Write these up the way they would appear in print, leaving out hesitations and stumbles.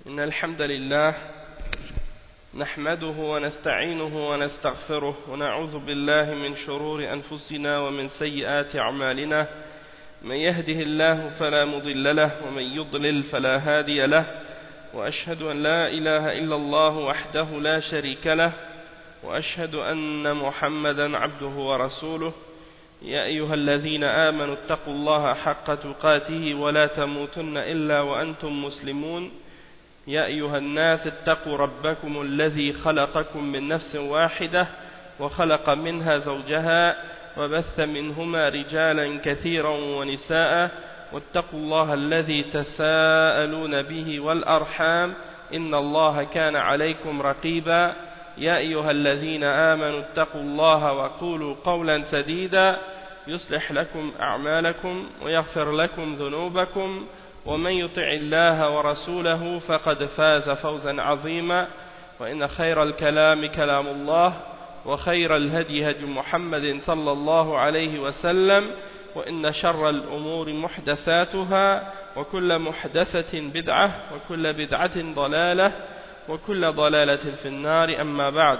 إن الحمد لله نحمده ونستعينه ونستغفره ونعوذ بالله من شرور أنفسنا ومن سيئات أعمالنا من يهده الله فلا مضل له ومن يضلل فلا هادي له وأشهد أن لا إله إلا الله وحده لا شريك له وأشهد أن محمدا عبده ورسوله يا أيها الذين آمنوا اتقوا الله حق تقاته ولا تموتن إلا وأنتم مسلمون يا أيها الناس اتقوا ربكم الذي خلقكم من نفس واحدة وخلق منها زوجها وبث منهما رجالا كثيرا ونساء واتقوا الله الذي تساءلون به والأرحام إن الله كان عليكم رقيبا يا أيها الذين آمنوا اتقوا الله وقولوا قولا سديدا يصلح لكم أعمالكم ويغفر لكم ذنوبكم ومن يطع الله ورسوله فقد فاز فوزا عظيما وإن خير الكلام كلام الله وخير الهدي هدي محمد صلى الله عليه وسلم وإن شر الأمور محدثاتها وكل محدثة بدعة وكل بدعة ضلالة وكل ضلالة في النار أما بعد.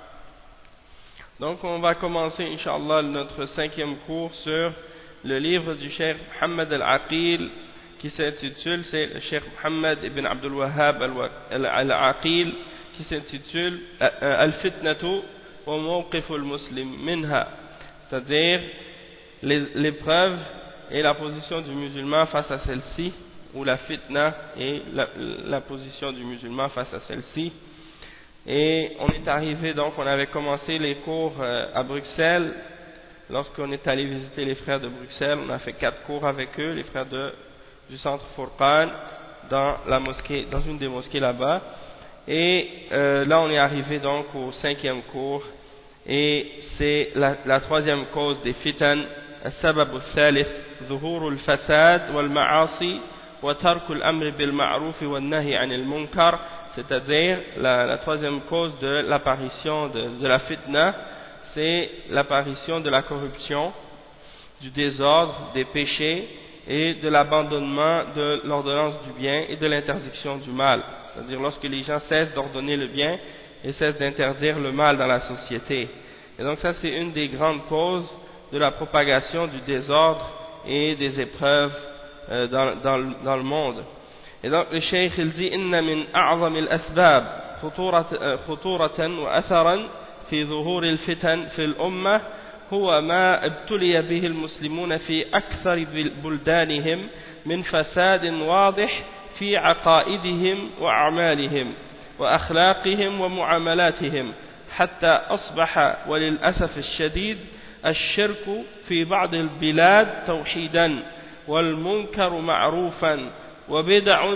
Donc on va commencer Inch'Allah notre 5e cours sur le livre du Cheikh Muhammad al-Aqil qui s'intitule, c'est le Cheikh Muhammad ibn Abdul Wahhab al-Aqil qui s'intitule Al-Fitnatu wa Mawqif al-Muslim minha, c'est-à-dire l'épreuve et la position du musulman face à celle-ci, ou la fitna et la position du musulman face à celle-ci. Et on est arrivé, donc on avait commencé les cours à Bruxelles. Lorsqu'on est allé visiter les frères de Bruxelles, on a fait 4 cours avec eux, les frères du centre Furqan, dans la mosquée, dans une des mosquées là-bas. Et là on est arrivé donc au 5e cours, et c'est la 3e cause des fitan, السبب الثالث ظهور الفساد والمعاصي وترك الأمر بالمعروف والنهي عن المنكر, c'est-à-dire la 3e cause de l'apparition de la fitna, c'est l'apparition de la corruption, du désordre, des péchés et de l'abandonnement de l'ordonnance du bien et de l'interdiction du mal, c'est-à-dire lorsque les gens cessent d'ordonner le bien et cessent d'interdire le mal dans la société. Et donc ça c'est une des grandes causes de la propagation du désordre et des épreuves dans le monde. Et donc le cheikh il dit إن من أعظم الأسباب خطورة وأثرا في ظهور الفتن في الأمة هو ما ابتلي به المسلمون في أكثر بلدانهم من فساد واضح في عقائدهم وأعمالهم وأخلاقهم ومعاملاتهم حتى أصبح وللأسف الشديد الشرك في بعض البلاد توحيدا والمنكر معروفا وبدع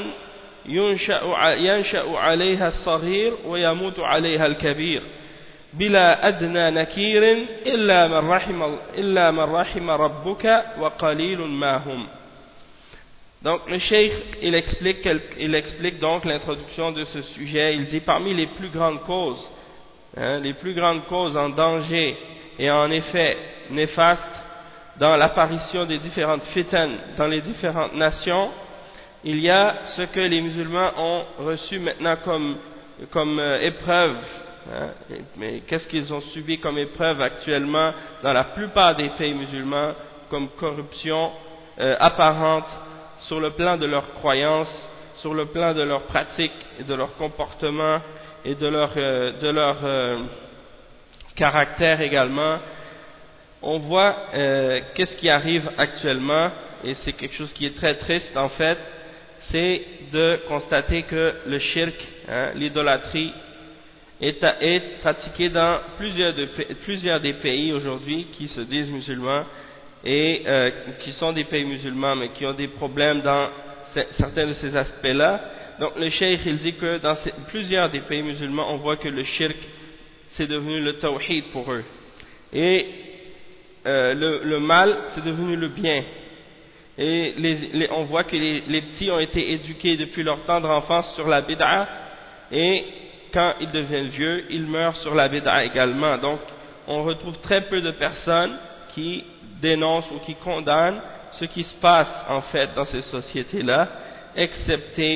ينشأ عليها الصغير ويموت عليها الكبير بلا أدنى نكير إلا من رحم ربك وقليل ما هم. Donc le cheikh il explique donc l'introduction de ce sujet. Il dit parmi les plus grandes causes, les plus grandes causes en danger et en effet néfastes dans l'apparition des différentes fitan dans les différentes nations, il y a ce que les musulmans ont reçu maintenant comme épreuve. Mais qu'est-ce qu'ils ont subi comme épreuve actuellement dans la plupart des pays musulmans, comme corruption apparente sur le plan de leurs croyances, sur le plan de leurs pratiques et de leur comportement et de leur caractère également. On voit qu'est-ce qui arrive actuellement, et c'est quelque chose qui est très triste en fait, c'est de constater que le shirk, l'idolâtrie, est pratiqué dans plusieurs des pays aujourd'hui qui se disent musulmans et qui sont des pays musulmans mais qui ont des problèmes dans certains de ces aspects-là. Donc le cheikh il dit que dans plusieurs des pays musulmans on voit que le shirk c'est devenu le tawhid pour eux, et le mal c'est devenu le bien, et on voit que les petits ont été éduqués depuis leur tendre enfance sur la bid'a, et quand ils deviennent vieux ils meurent sur la bid'a également. Donc on retrouve très peu de personnes qui dénoncent ou qui condamnent ce qui se passe en fait dans ces sociétés-là, excepté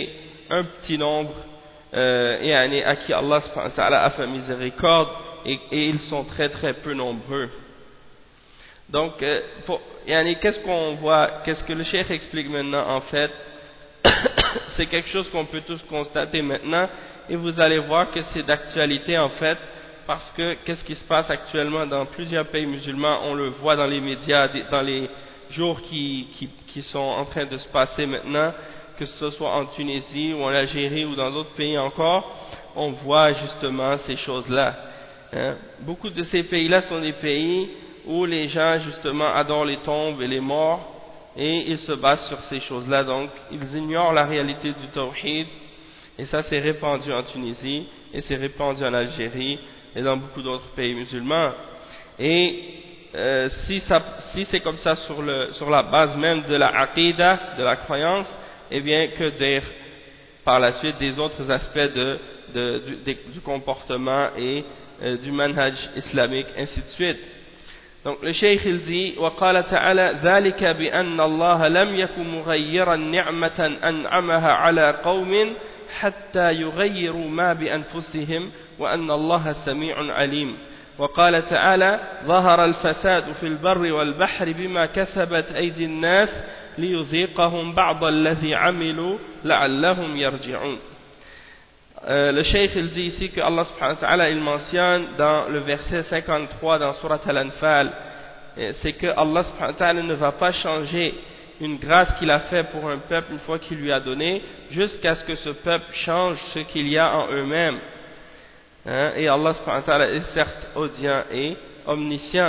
un petit nombre à qui Allah subhanahu wa ta'ala a fait miséricorde et ils sont très très peu nombreux. Donc qu'est-ce qu'on voit, qu'est-ce que le cheikh explique maintenant en fait c'est quelque chose qu'on peut tous constater maintenant et vous allez voir que c'est d'actualité en fait parce que qu'est-ce qui se passe actuellement dans plusieurs pays musulmans, on le voit dans les médias, dans les jours qui sont en train de se passer maintenant, que ce soit en Tunisie ou en Algérie ou dans d'autres pays encore, on voit justement ces choses-là. Beaucoup de ces pays-là sont des pays où les gens justement adorent les tombes et les morts et ils se basent sur ces choses-là, donc ils ignorent la réalité du tawhid et ça c'est répandu en Tunisie et c'est répandu en Algérie et dans beaucoup d'autres pays musulmans. Et si c'est comme ça sur la base même de la aqida, de la croyance, eh bien que dire par la suite des autres aspects du comportement et du manhaj islamique, ainsi de suite. Donc le cheikh il dit وقال تعالى ذلك بأن الله لم يكن مغيرا نعمة أنعمها على قوم حتى يغيروا ما بأنفسهم وأن الله سميع عليم. وقال تعالى ظهر الفساد في البر والبحر بما كسبت أيدي الناس ليذيقهم بعض الذي عملوا لعلهم يرجعون. Le cheikh il dit ici que Allah subhanahu wa ta'ala il mentionne dans le verset 53 dans Surat Al-Anfal, c'est que Allah subhanahu wa ta'ala ne va pas changer une grâce qu'il a fait pour un peuple une fois qu'il lui a donné jusqu'à ce que ce peuple change ce qu'il y a en eux-mêmes. Et Allah subhanahu wa ta'ala est certes audient et omniscient.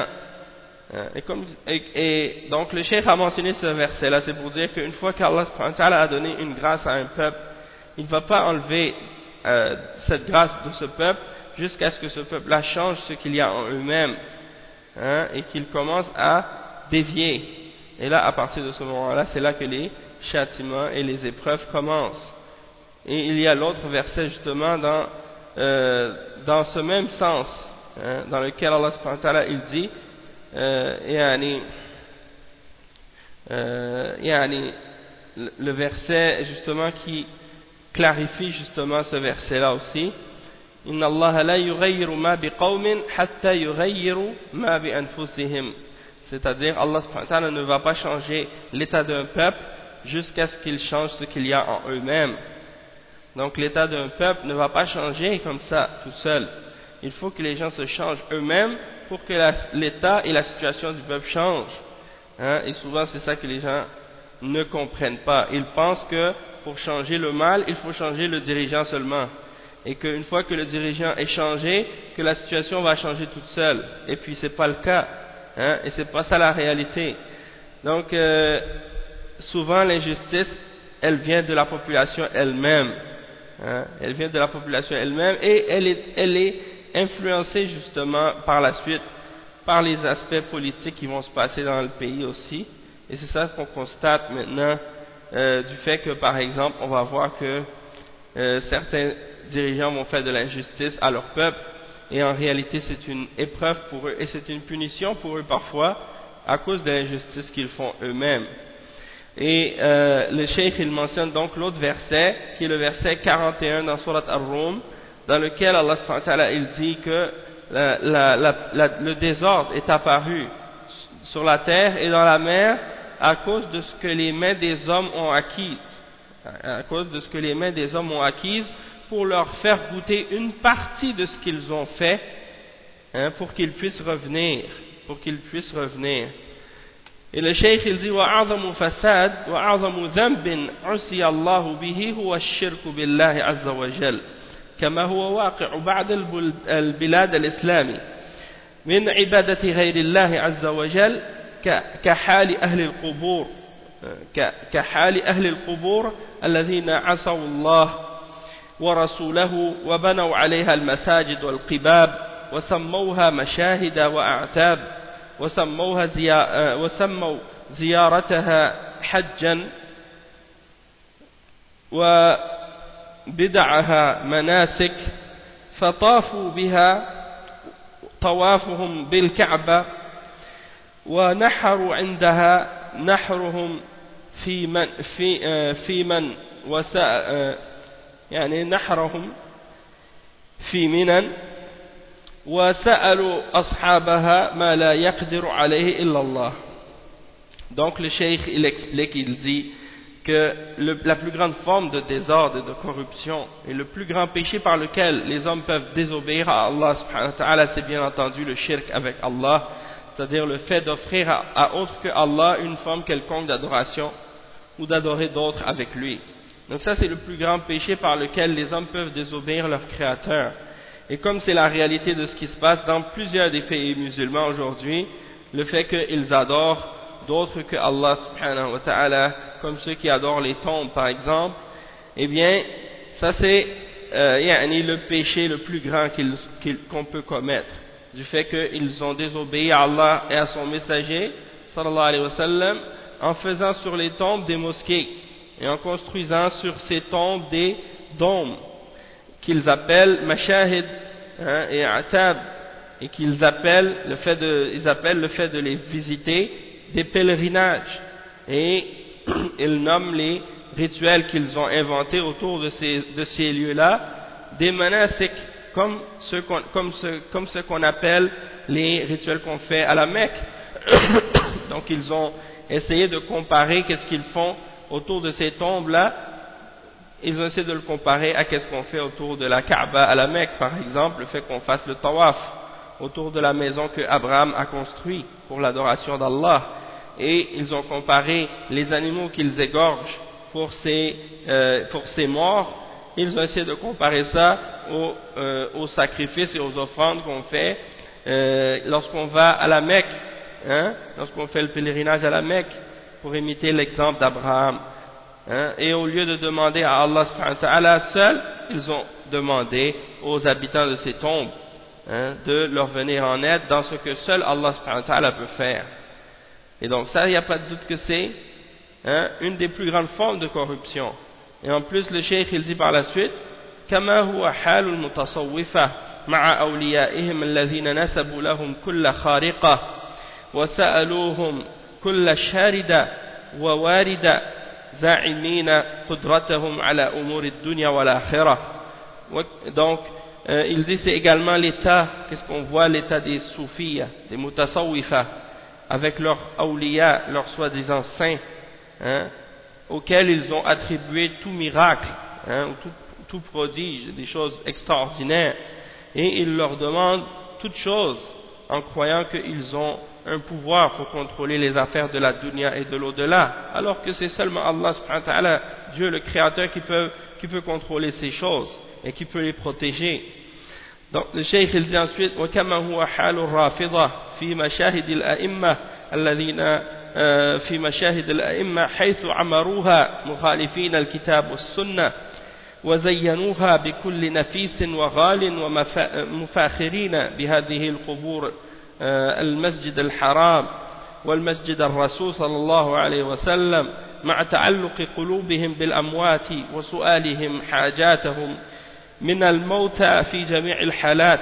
Et donc le cheikh a mentionné ce verset là, c'est pour dire qu'une fois qu'Allah subhanahu wa ta'ala a donné une grâce à un peuple, il ne va pas enlever cette grâce de ce peuple jusqu'à ce que ce peuple-là change ce qu'il y a en eux-mêmes et qu'il commence à dévier. Et là, à partir de ce moment-là, c'est là que les châtiments et les épreuves commencent. Et il y a l'autre verset justement dans ce même sens, dans lequel Allah subhanahu wa ta'ala il dit le verset justement qui clarifie justement ce verset-là aussi. Inna Allah la yughayyiru ma biqawmin hatta yughayyiru ma bi anfusihim. C'est-à-dire Allah subhanahu wa ta'ala ne va pas changer l'état d'un peuple jusqu'à ce qu'il change ce qu'il y a en eux-mêmes. Donc l'état d'un peuple ne va pas changer comme ça tout seul. Il faut que les gens se changent eux-mêmes pour que l'état et la situation du peuple changent. Et souvent c'est ça que les gens ne comprennent pas. Ils pensent que pour changer le mal, il faut changer le dirigeant seulement. Et qu'une fois que le dirigeant est changé, que la situation va changer toute seule. Et puis c'est pas le cas. Et c'est pas ça la réalité. Donc souvent l'injustice, elle vient de la population elle-même. Elle vient de la population elle-même et elle est influencée justement par la suite par les aspects politiques qui vont se passer dans le pays aussi. Et c'est ça qu'on constate maintenant du fait que par exemple on va voir que certains dirigeants vont faire de l'injustice à leur peuple et en réalité c'est une épreuve pour eux et c'est une punition pour eux parfois à cause de l'injustice qu'ils font eux-mêmes. Et le cheikh il mentionne donc l'autre verset qui est le verset 41 dans Surat Ar-Rum dans lequel Allah subhanahu wa ta'ala il dit que le désordre est apparu sur la terre et dans la mer à cause de ce que les mains des hommes ont acquis, à cause de ce que les mains des hommes ont acquis pour leur faire goûter une partie de ce qu'ils ont fait pour qu'ils puissent revenir, Et le cheikh il dit وَأَعْظَمُ فَسَادٍ وَأَعْظَمُ ذَنْبٍ عُصِيَ اللَّهُ بِهِ هُوَ الشِّرْكُ بِاللَّهِ عَزَّ وَجَلَّ كما هو واقع بعد البلاد الإسلامي من عبادة غير الله عز وجل كحال أهل القبور الذين عصوا الله ورسوله وبنوا عليها المساجد والقباب وسموها مشاهد وأعتاب وسموا زيارتها حجا وبدعها مناسك فطافوا بها طوافهم بالكعبة ونحروا عندها نحرهم في من يعني نحرهم في منن وسألوا أصحابها ما لا يقدر عليه إلا الله. Donc le cheikh il explique, il dit que la plus grande forme de désordre et de corruption et le plus grand péché par lequel les hommes peuvent désobéir à Allah subhanahu wa ta'ala, c'est bien entendu le shirk avec Allah, c'est-à-dire le fait d'offrir à autre que Allah une forme quelconque d'adoration ou d'adorer d'autres avec lui. Donc ça c'est le plus grand péché par lequel les hommes peuvent désobéir leur créateur. Et comme c'est la réalité de ce qui se passe dans plusieurs des pays musulmans aujourd'hui, le fait qu'ils adorent d'autres que Allah subhanahu wa ta'ala, comme ceux qui adorent les tombes par exemple, eh bien ça c'est le péché le plus grand qu'on peut commettre, du fait qu'ils ont désobéi à Allah et à son messager sallallahu alayhi wa sallam, en faisant sur les tombes des mosquées et en construisant sur ces tombes des dômes qu'ils appellent mashahid et atab, et qu'ils appellent le fait de les visiter des pèlerinages, et ils nomment les rituels qu'ils ont inventés autour de ces lieux-là des manasik, comme ce qu'on appelle les rituels qu'on fait à la Mecque. Donc ils ont essayé de comparer qu'est-ce qu'ils font autour de ces tombes-là. Ils ont essayé de le comparer à qu'est-ce qu'on fait autour de la Kaaba à la Mecque, par exemple, le fait qu'on fasse le tawaf autour de la maison que Abraham a construite pour l'adoration d'Allah. Et ils ont comparé les animaux qu'ils égorgent pour ces morts. Ils ont essayé de comparer ça aux sacrifices et aux offrandes qu'on fait lorsqu'on va à la Mecque, lorsqu'on fait le pèlerinage à la Mecque, pour imiter l'exemple d'Abraham. Et au lieu de demander à Allah subhanahu wa ta'ala seul, ils ont demandé aux habitants de ces tombes de leur venir en aide dans ce que seul Allah subhanahu wa ta'ala peut faire. Et donc ça, il n'y a pas de doute que c'est une des plus grandes formes de corruption. Et en plus le cheikh il dit par la suite, كما هو حال المتصوفة مع أوليائهم الذين نسبوا لهم كل خارقة وسألوهم كل شاردة وواردة زاعمين قدرتهم على أمور الدنيا والآخرة. Donc il dit c'est également l'état, qu'est-ce qu'on voit, l'état des soufis, des mutasawwifas, avec leurs awliya, leurs soi-disant saints, auxquels ils ont attribué tout miracle, tout prodige, des choses extraordinaires, et ils leur demandent toutes choses en croyant qu'ils ont un pouvoir pour contrôler les affaires de la dunya et de l'au-delà, alors que c'est seulement Allah subhanahu wa ta'ala, Dieu le créateur, qui peut contrôler ces choses et qui peut les protéger. Donc le cheikh il dit ensuite, وكما هو حال الرافضة في مشاهد الأئمة الذين في مشاهد الأئمة حيث عمروها مخالفين الكتاب والسنة وزينوها بكل نفيس وغال ومفاخرين بهذه القبور المسجد الحرام والمسجد الرسول صلى الله عليه وسلم مع تعلق قلوبهم بالأموات وسؤالهم حاجاتهم من الموتى في جميع الحالات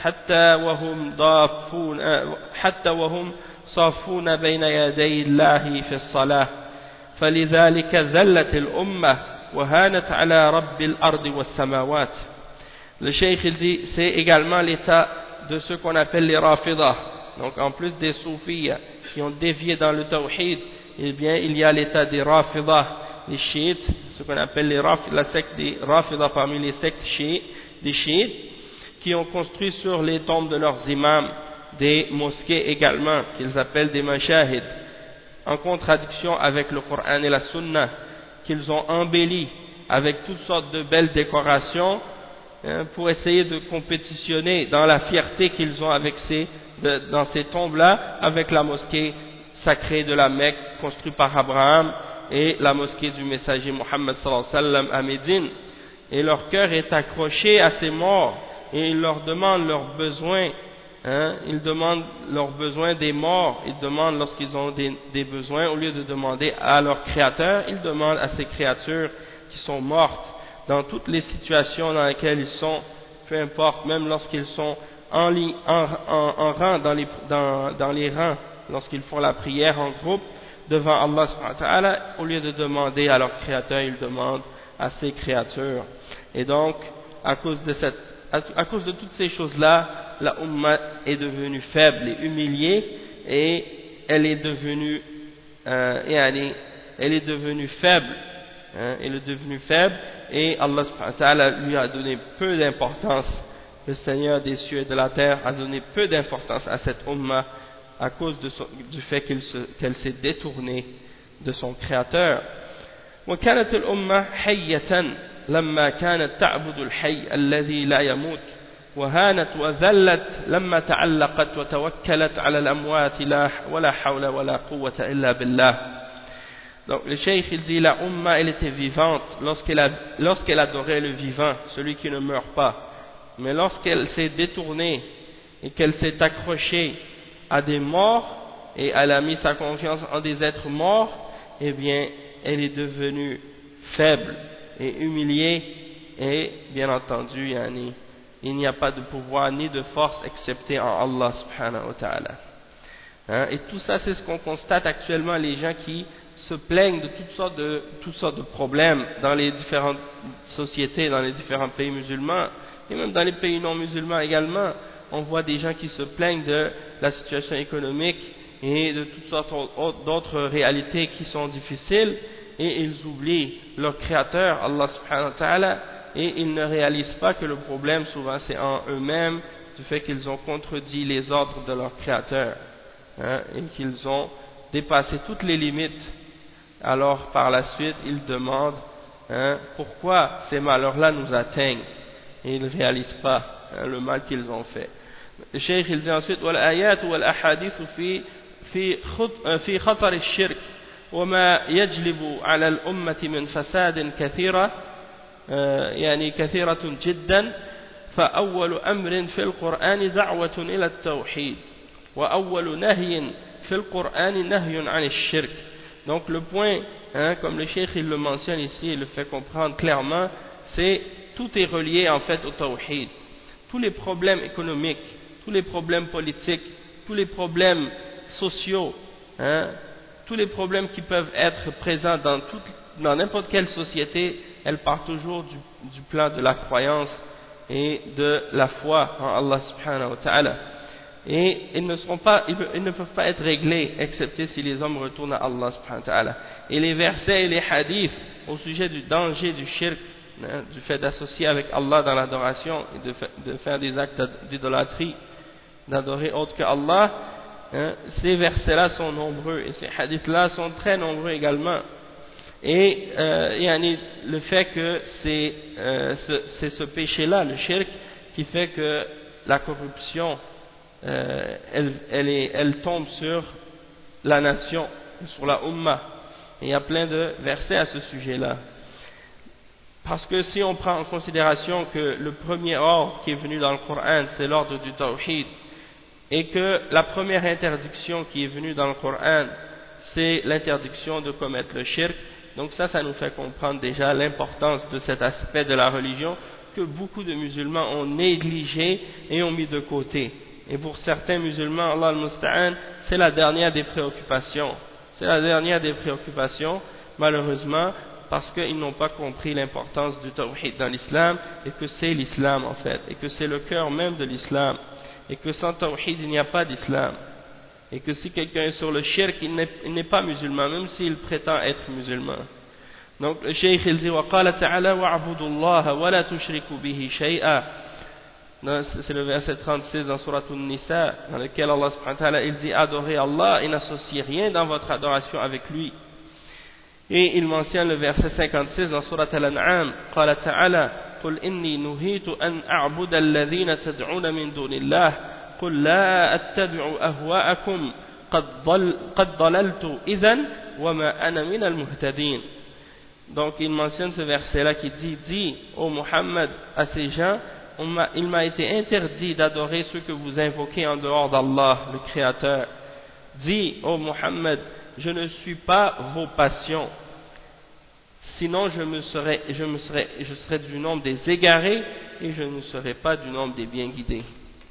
حتى وهم صافون بين يدي الله في الصلاة فلذلك ذلت الأمة وهانت على رب الأرض والسماوات. Le cheikh il dit c'est également l'état de ceux qu'on appelle les rafidah. Donc en plus des soufis qui ont dévié dans le tawhid, eh bien il y a l'état des rafidah, les chiites, ce qu'on appelle la secte des rafidah parmi les sectes des chiites, qui ont construit sur les tombes de leurs imams des mosquées également, qu'ils appellent des mashahid, en contradiction avec le Coran et la Sunna, qu'ils ont embelli avec toutes sortes de belles décorations, pour essayer de compétitionner dans la fierté qu'ils ont dans ces tombes-là, avec la mosquée sacrée de la Mecque, construite par Abraham, et la mosquée du messager Muhammad sallallahu alayhi wa sallam à Médine. Et leur cœur est accroché à ces morts, et ils leur demandent leurs besoins, ils demandent leurs besoins des morts, ils demandent lorsqu'ils ont des besoins, au lieu de demander à leur créateur, ils demandent à ces créatures qui sont mortes, dans toutes les situations dans lesquelles ils sont, peu importe, même lorsqu'ils sont en rang dans les rangs, lorsqu'ils font la prière en groupe devant Allah subhanahu wa ta'ala, au lieu de demander à leur créateur, ils demandent à ses créatures. Et donc, à cause de toutes ces choses-là, la Ummah est devenue faible et humiliée, et elle est devenue faible. Elle est devenue faible, et Allah subhanahu wa ta'ala lui a donné peu d'importance. Le Seigneur des cieux et de la terre a donné peu d'importance à cette Ummah à cause du fait qu'elle s'est détournée de son Créateur. وكانت الأمة حية لما كانت تعبد الحي الذي لا يموت وهانت وذلت لما تعلقت وتوكلت على الأموات ولا حول ولا قوة إلا بالله. Donc le cheikh il dit la Ummah elle était vivante lorsqu'elle adorait le vivant, celui qui ne meurt pas, mais lorsqu'elle s'est détournée et qu'elle s'est accrochée à des morts et elle a mis sa confiance en des êtres morts, eh bien elle est devenue faible et humiliée, et bien entendu il n'y a pas de pouvoir ni de force excepté en Allah subhanahu wa ta'ala. Et tout ça c'est ce qu'on constate actuellement, les gens qui se plaignent de toutes sortes de problèmes dans les différentes sociétés, dans les différents pays musulmans, et même dans les pays non musulmans également. On voit des gens qui se plaignent de la situation économique et de toutes sortes d'autres réalités qui sont difficiles, et ils oublient leur créateur, Allah subhanahu wa ta'ala, et ils ne réalisent pas que le problème souvent c'est en eux-mêmes, du fait qu'ils ont contredit les ordres de leur créateur, et qu'ils ont dépassé toutes les limites. Alors par la suite ils demandent pourquoi ces malheurs-là nous atteignent, et ils ne réalisent pas le mal qu'ils ont fait. Le cheikh il dit ensuite والآيات والأحاديث في خطر الشرك وما يجلب على الأمة من فساد كثيرة كثيرة جدا فأول أمر في القرآن دعوة إلى التوحيد وأول نهي في القرآن نهي عن الشرك. Donc le point, comme le cheikh il le mentionne ici et le fait comprendre clairement, c'est tout est relié en fait au tawhid. Tous les problèmes économiques, tous les problèmes politiques, tous les sociaux, tous les problèmes qui peuvent être présents dans n'importe quelle société, elles partent toujours du plan de la croyance et de la foi en Allah subhanahu wa ta'ala. Et ils ne peuvent pas être réglés excepté si les hommes retournent à Allah subhanahu wa ta'ala. Et les versets et les hadiths au sujet du danger du shirk, du fait d'associer avec Allah dans l'adoration et de faire des actes d'idolâtrie, d'adorer autre que Allah, ces versets-là sont nombreux et ces hadiths-là sont très nombreux également. Et le fait que c'est ce péché-là, le shirk, qui fait que la corruption elle tombe sur la nation, sur la Ummah. Et il y a plein de versets à ce sujet-là. Parce que si on prend en considération que le premier ordre qui est venu dans le Coran, c'est l'ordre du Tawhid, et que la première interdiction qui est venue dans le Coran, c'est l'interdiction de commettre le shirk, donc ça nous fait comprendre déjà l'importance de cet aspect de la religion que beaucoup de musulmans ont négligé et ont mis de côté. Et pour certains musulmans, Allah al-Musta'an, c'est la dernière des préoccupations. C'est la dernière des préoccupations, malheureusement, parce qu'ils n'ont pas compris l'importance du tawhid dans l'islam, et que c'est l'islam en fait, et que c'est le cœur même de l'islam, et que sans tawhid il n'y a pas d'islam, et que si quelqu'un est sur le shirk, il n'est pas musulman, même s'il prétend être musulman. Donc le cheikh il dit وَقَالَ تَعَالَى وَاعْبُدُوا اللَّهَ وَلَا تُشْرِكُوا بِهِ شَيْئًا. C'est le verset 36 dans Surat An-Nisa, dans lequel Allah subhanahu wa ta'ala il dit adorez Allah et n'associez rien dans votre adoration avec lui. Et il mentionne le verset 56 dans Surat Al-An'am, قال تعالى قل إني نهيت أن أعبد الذين تدعون من دون الله قل لا أتبع أهواءكم قد ضللت إذن وما أنا من المهتدين. Donc il mentionne ce verset-là qui dit dis ô Muhammad à ces gens, il m'a été interdit d'adorer ceux que vous invoquez en dehors d'Allah, le Créateur. Dis ô Muhammad, je ne suis pas vos passions, sinon je serais du nombre des égarés et je ne serais pas du nombre des bien guidés.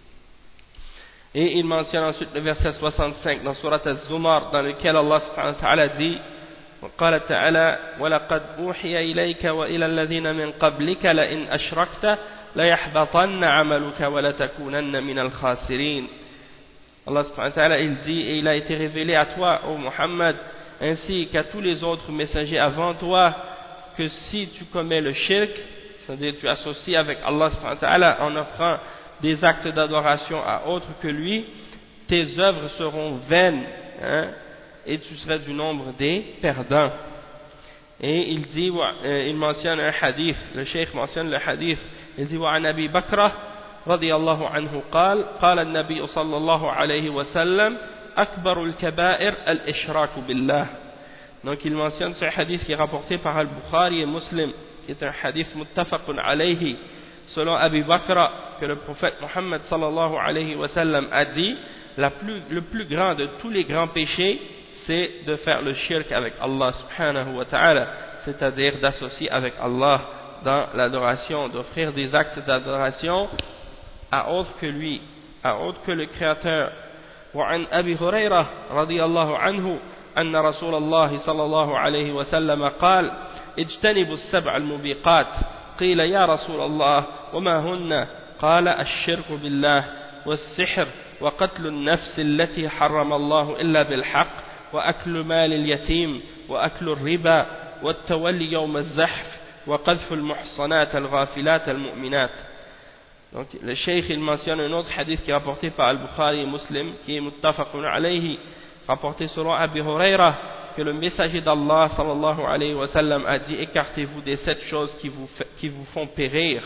Et il mentionne ensuite le verset 65 dans Surat Az-Zumar, dans lequel Allah subhanahu wa ta'ala dit وقال تعالى ولقد أوحي إليك وإلى الذين من قبلك لئن أشركت ليحبطن عملك ولتكونن من الخاسرين. Allah subhanahu wa ta'ala il dit et il a été révélé à toi ô Muhammad ainsi qu'à tous les autres messagers avant toi que si tu commets le shirk, c'est-à-dire tu associes avec Allah subhanahu wa ta'ala en offrant des actes d'adoration à autre que lui, tes œuvres seront vaines, hein, et tu seras du nombre des perdants. Et il dit, il mentionne un hadith, le cheikh mentionne le hadith, il dit وعن أبي بكر رضي الله عنه قال قال النبي صلى الله عليه وسلم أكبر الكبائر الإشراك بالله. Donc il mentionne ce hadith qui est rapporté par Al-Bukhari et Muslim, qui est un hadith muttafaqun alayhi, selon Abu Bakr, que le prophète Muhammad sallallahu alayhi wa sallam a dit, le plus grand de tous les grands péchés, c'est de faire le shirk avec Allah subhanahu wa ta'ala, c'est-à-dire d'associer avec Allah dans l'adoration, d'offrir des actes d'adoration à autre que lui, à autre que le Créateur. وعن أبي هريرة رضي الله عنه أن رسول الله صلى الله عليه وسلم قال اجتنبوا السبع الموبقات قيل يا رسول الله وما هن قال الشرك بالله والسحر وقتل النفس التي حرم الله إلا بالحق وأكل مال اليتيم وأكل الربا والتولي يوم الزحف وقذف المحصنات الغافلات المؤمنات. Donc le cheikh il mentionne un autre hadith qui est rapporté par Al-Bukhari et Muslim, qui est muttafaqun alayhi, rapporté selon Abu Huraira, que le messager d'Allah sallallahu alayhi wa sallam a dit écartez-vous des 7 choses qui vous font périr.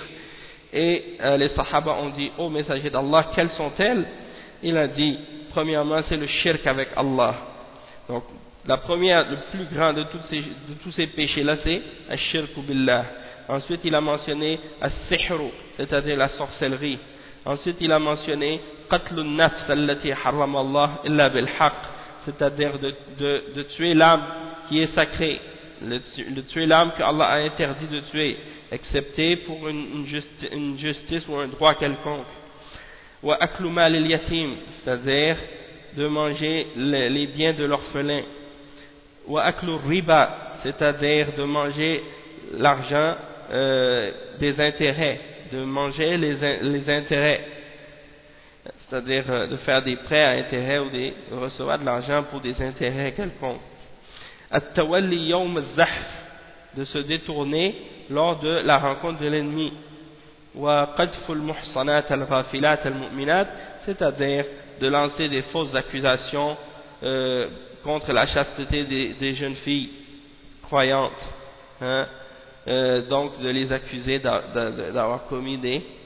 Et les sahaba ont dit ô messager d'Allah, quelles sont-elles? Il a dit premièrement c'est le shirk avec Allah. Donc la première, le plus grand de tous ces péchés là, c'est ash-shirku billah. Ensuite il a mentionné as-sihru, c'est-à-dire la sorcellerie. Ensuite il a mentionné qatlun nafs allati harrama Allah illa bil haqq, c'est-à-dire de tuer l'âme qui est sacrée, de tuer l'âme que Allah a interdit de tuer, excepté pour une justice ou un droit quelconque. Wa aklu mal al yatim, c'est-à-dire de manger les biens de l'orphelin. Wa aklu riba, c'est-à-dire de manger l'argent des intérêts, de manger les intérêts, c'est-à-dire de faire des prêts à intérêt ou de recevoir de l'argent pour des intérêts quelconques. At-tawalli yawm az-zahf, de se détourner lors de la rencontre de l'ennemi. Wa qadfu al-muhsanat al-ghafilat al-mu'minat, c'est-à-dire de lancer des fausses accusations contre la chasteté des jeunes filles croyantes, hein? Donc de les accuser d'avoir commis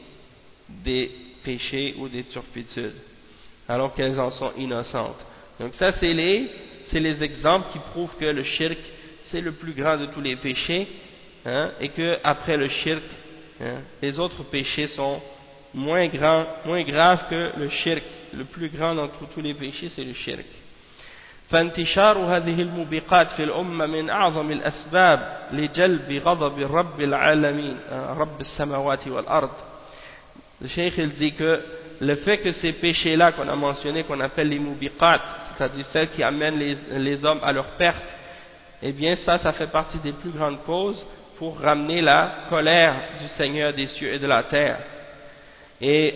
des péchés ou des turpitudes alors qu'elles en sont innocentes. Donc ça c'est les exemples qui prouvent que le shirk c'est le plus grand de tous les péchés, hein, et que après le shirk, hein, les autres péchés sont moins graves que le shirk. Le plus grand d'entre tous les péchés c'est le shirk. فانتشار هذه الموبقات في الأمة من أعظم الأسباب لجلب غضب رب العالمين رب السماوات والأرض. Le cheikh il dit que le fait que ces péchés-là qu'on a mentionnés, qu'on appelle les mubiqat, c'est-à-dire celles qui amènent les hommes à leur perte, eh bien ça fait partie des plus grandes causes pour ramener la colère du Seigneur des cieux et de la terre. Et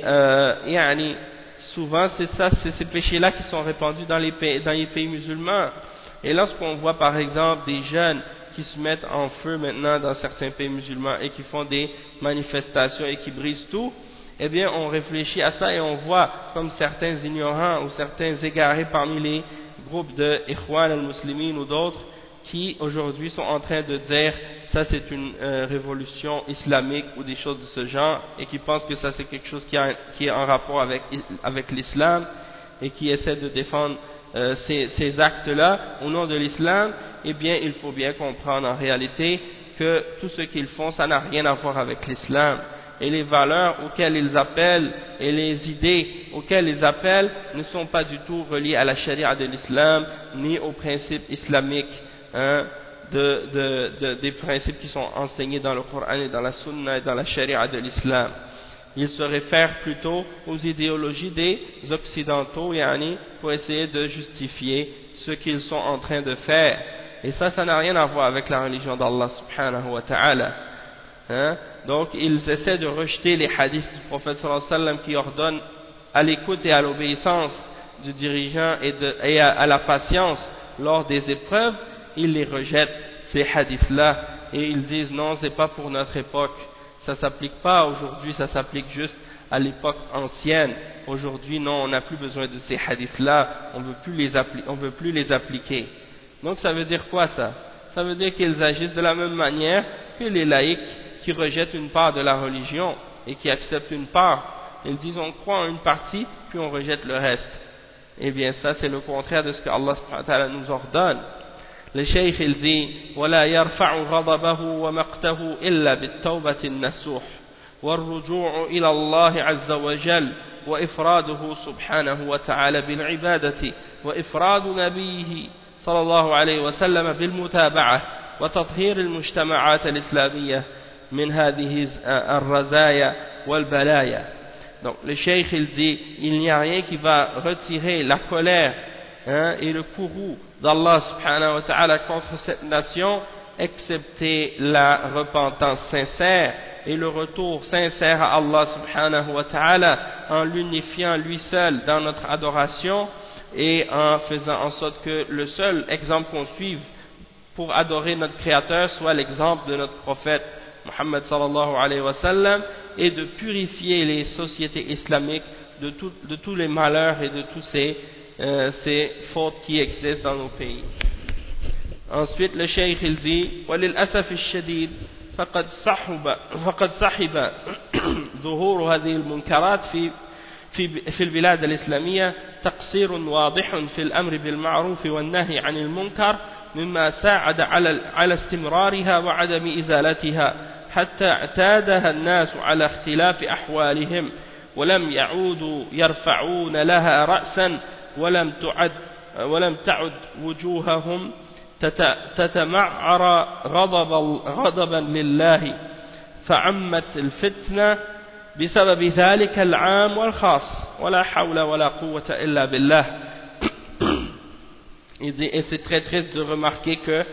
souvent c'est ces péchés-là qui sont répandus dans les pays musulmans. Et lorsqu'on voit par exemple des jeunes qui se mettent en feu maintenant dans certains pays musulmans et qui font des manifestations et qui brisent tout, eh bien on réfléchit à ça et on voit comme certains ignorants ou certains égarés parmi les groupes de Ikhwan al-Muslimin ou d'autres qui aujourd'hui sont en train de dire ça c'est une révolution islamique ou des choses de ce genre, et qui pensent que ça c'est quelque chose qui est en rapport avec l'islam et qui essaie de défendre ces actes-là au nom de l'islam. Eh bien il faut bien comprendre en réalité que tout ce qu'ils font ça n'a rien à voir avec l'islam, et les valeurs auxquelles ils appellent et les idées auxquelles ils appellent ne sont pas du tout reliées à la charia de l'islam ni aux principes islamiques, hein, des principes qui sont enseignés dans le Coran et dans la Sunna et dans la charia de l'islam. Ils se réfèrent plutôt aux idéologies des occidentaux, pour essayer de justifier ce qu'ils sont en train de faire. Et ça n'a rien à voir avec la religion d'Allah subhanahu wa ta'ala. Hein? Donc ils essaient de rejeter les hadiths du prophète sallallahu alayhi wa sallam qui ordonnent à l'écoute et à l'obéissance du dirigeant et à la patience lors des épreuves. Ils les rejettent, ces hadiths-là, et ils disent non, c'est pas pour notre époque, ça s'applique pas aujourd'hui, ça s'applique juste à l'époque ancienne. Aujourd'hui, non, on n'a plus besoin de ces hadiths-là, on veut plus les appliquer. Donc ça veut dire quoi ça? Ça veut dire qu'ils agissent de la même manière que les laïcs qui rejettent une part de la religion et qui acceptent une part. Ils disent on croit en une partie, puis on rejette le reste. Eh bien ça c'est le contraire de ce que Allah subhanahu wa ta'ala nous ordonne. Le cheikh il dit وَلَا يَرْفَعُ غَضَبَهُ وَمَقْتَهُ إِلَّا بِالتَّوْبَةِ النَّسُوحِ وَالرُّجُوعُ إِلَى اللَّهِ عَزَّ وَجَلَّ وإفراده سبحانه وتعالى بالعبادة وإفراد نبيه صلى الله عليه وسلم بالمتابعة وتطهير المجتمعات الإسلامية من هذه الرزايا والبلايا. Donc le cheikh il dit il n'y a rien qui va retirer la colère et le courroux d'Allah subhanahu wa ta'ala contre cette nation excepté la repentance sincère et le retour sincère à Allah subhanahu wa ta'ala en l'unifiant lui seul dans notre adoration et en faisant en sorte que le seul exemple qu'on suive pour adorer notre créateur soit l'exemple de notre prophète Muhammad sallallahu alayhi wa sallam, et de purifier les sociétés islamiques de tous les malheurs et de tous ces fautes qui existent dans nos pays. Ensuite le cheikh il dit وَلِلْأَسَفِ الشَّدِيدِ فقد صحب ظهور هذه المنكرات في البلاد الإسلامية تقصير واضح في الأمر بالمعروف والنهي عن المنكر مما ساعد على استمرارها وعدم إزالتها حتى اعتادها الناس على اختلاف أحوالهم ولم يعودوا يرفعون لها رأسا ولم تعد وجوههم تتمعر غضبا لله فعمت الفتنة بسبب ذلك العام والخاص ولا حول ولا قوة إلا بالله. Et c'est très triste de remarquer que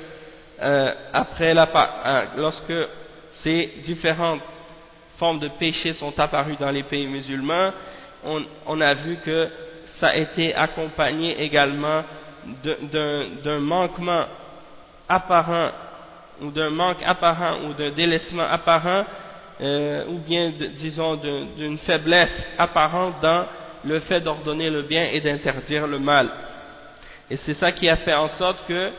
lorsque ces différentes formes de péché sont apparues dans les pays musulmans, on a vu que ça a été accompagné également d'un manquement apparent ou d'un manque apparent ou d'un délaissement apparent ou bien disons d'une faiblesse apparente dans le fait d'ordonner le bien et d'interdire le mal. Et c'est ça qui a fait en sorte que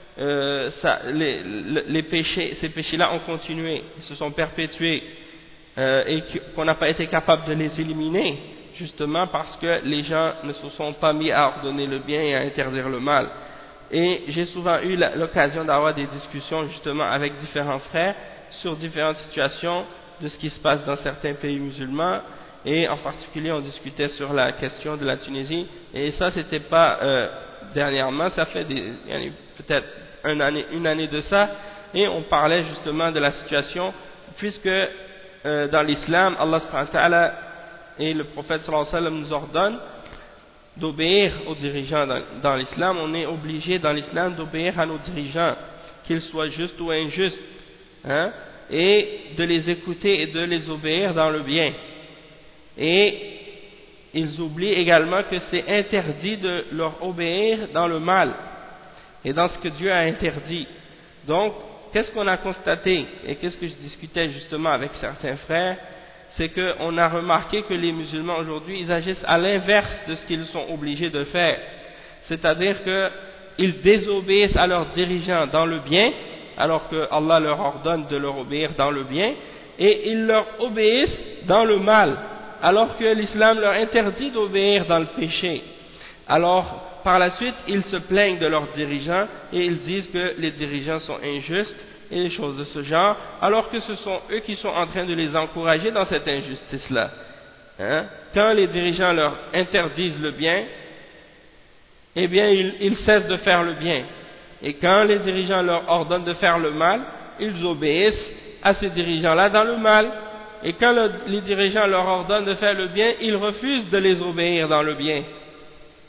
ces péchés-là ont continué, ils se sont perpétués et qu'on n'a pas été capable de les éliminer, justement parce que les gens ne se sont pas mis à ordonner le bien et à interdire le mal. Et j'ai souvent eu l'occasion d'avoir des discussions justement avec différents frères sur différentes situations de ce qui se passe dans certains pays musulmans, et en particulier on discutait sur la question de la Tunisie, et ça c'était pas dernièrement, ça fait peut-être une année de ça, et on parlait justement de la situation, puisque dans l'islam, Allah subhanahu wa ta'ala et le prophète sallallahu alayhi wa sallam nous ordonnent d'obéir aux dirigeants dans l'islam. On est obligé dans l'islam d'obéir à nos dirigeants, qu'ils soient justes ou injustes, et de les écouter et de les obéir dans le bien. Et ils oublient également que c'est interdit de leur obéir dans le mal et dans ce que Dieu a interdit. Donc, qu'est-ce qu'on a constaté et qu'est-ce que je discutais justement avec certains frères, c'est qu'on a remarqué que les musulmans aujourd'hui, ils agissent à l'inverse de ce qu'ils sont obligés de faire. C'est-à-dire qu'ils désobéissent à leurs dirigeants dans le bien, alors que Allah leur ordonne de leur obéir dans le bien, et ils leur obéissent dans le mal, alors que l'islam leur interdit d'obéir dans le péché. Alors, par la suite, ils se plaignent de leurs dirigeants et ils disent que les dirigeants sont injustes et des choses de ce genre, alors que ce sont eux qui sont en train de les encourager dans cette injustice-là. Quand les dirigeants leur interdisent le bien, eh bien, ils cessent de faire le bien. Et quand les dirigeants leur ordonnent de faire le mal, ils obéissent à ces dirigeants-là dans le mal. Et quand les dirigeants leur ordonnent de faire le bien, ils refusent de les obéir dans le bien.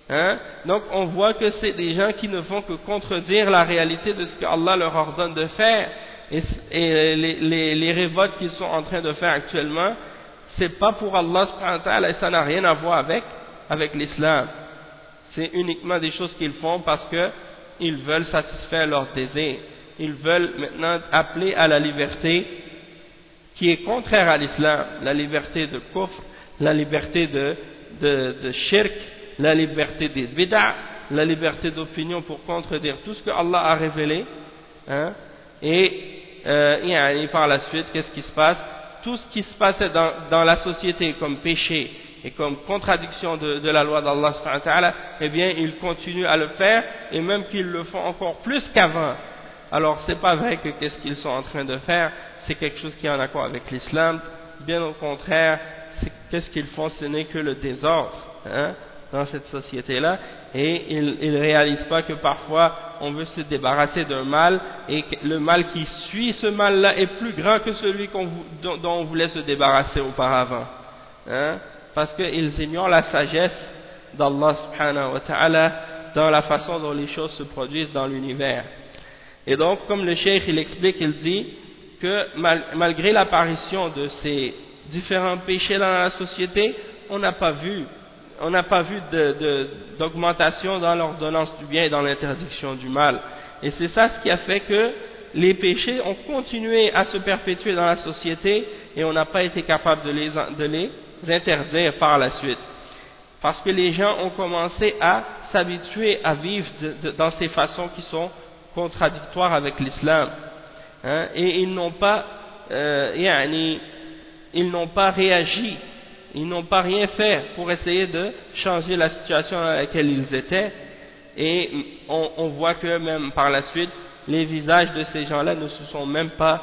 Hein? Donc on voit que c'est des gens qui ne font que contredire la réalité de ce que Allah leur ordonne de faire, et les révoltes qu'ils sont en train de faire actuellement, c'est pas pour Allah subhanahu wa ta'ala, et ça n'a rien à voir avec l'islam. C'est uniquement des choses qu'ils font parce que ils veulent satisfaire leurs désirs. Ils veulent maintenant appeler à la liberté qui est contraire à l'islam, la liberté de kufr, la liberté de shirk, la liberté des bid'a, la liberté d'opinion pour contredire tout ce que Allah a révélé, hein, et par la suite, qu'est-ce qui se passe? Tout ce qui se passait dans la société comme péché et comme contradiction de la loi d'Allah subhanahu wa ta'ala, eh bien ils continuent à le faire, et même qu'ils le font encore plus qu'avant. Alors c'est pas vrai que qu'est-ce qu'ils sont en train de faire c'est quelque chose qui est en accord avec l'islam, bien au contraire, qu'est-ce qu'ils font, ce n'est que le désordre, hein, dans cette société-là, et ils ne réalisent pas que parfois on veut se débarrasser d'un mal, et que le mal qui suit ce mal-là est plus grand que celui dont on voulait se débarrasser auparavant, hein, parce qu'ils ignorent la sagesse d'Allah subhanahu wa ta'ala dans la façon dont les choses se produisent dans l'univers. Et donc, comme le cheikh il explique, il dit que malgré l'apparition de ces différents péchés dans la société, on n'a pas vu d'augmentation dans l'ordonnance du bien et dans l'interdiction du mal. Et c'est ça ce qui a fait que les péchés ont continué à se perpétuer dans la société, et on n'a pas été capable de les interdire par la suite. Parce que les gens ont commencé à s'habituer à vivre dans ces façons qui sont contradictoires avec l'islam, hein, et ils n'ont pas réagi, ils n'ont pas rien fait pour essayer de changer la situation dans laquelle ils étaient, et on voit que même par la suite les visages de ces gens-là ne se sont même pas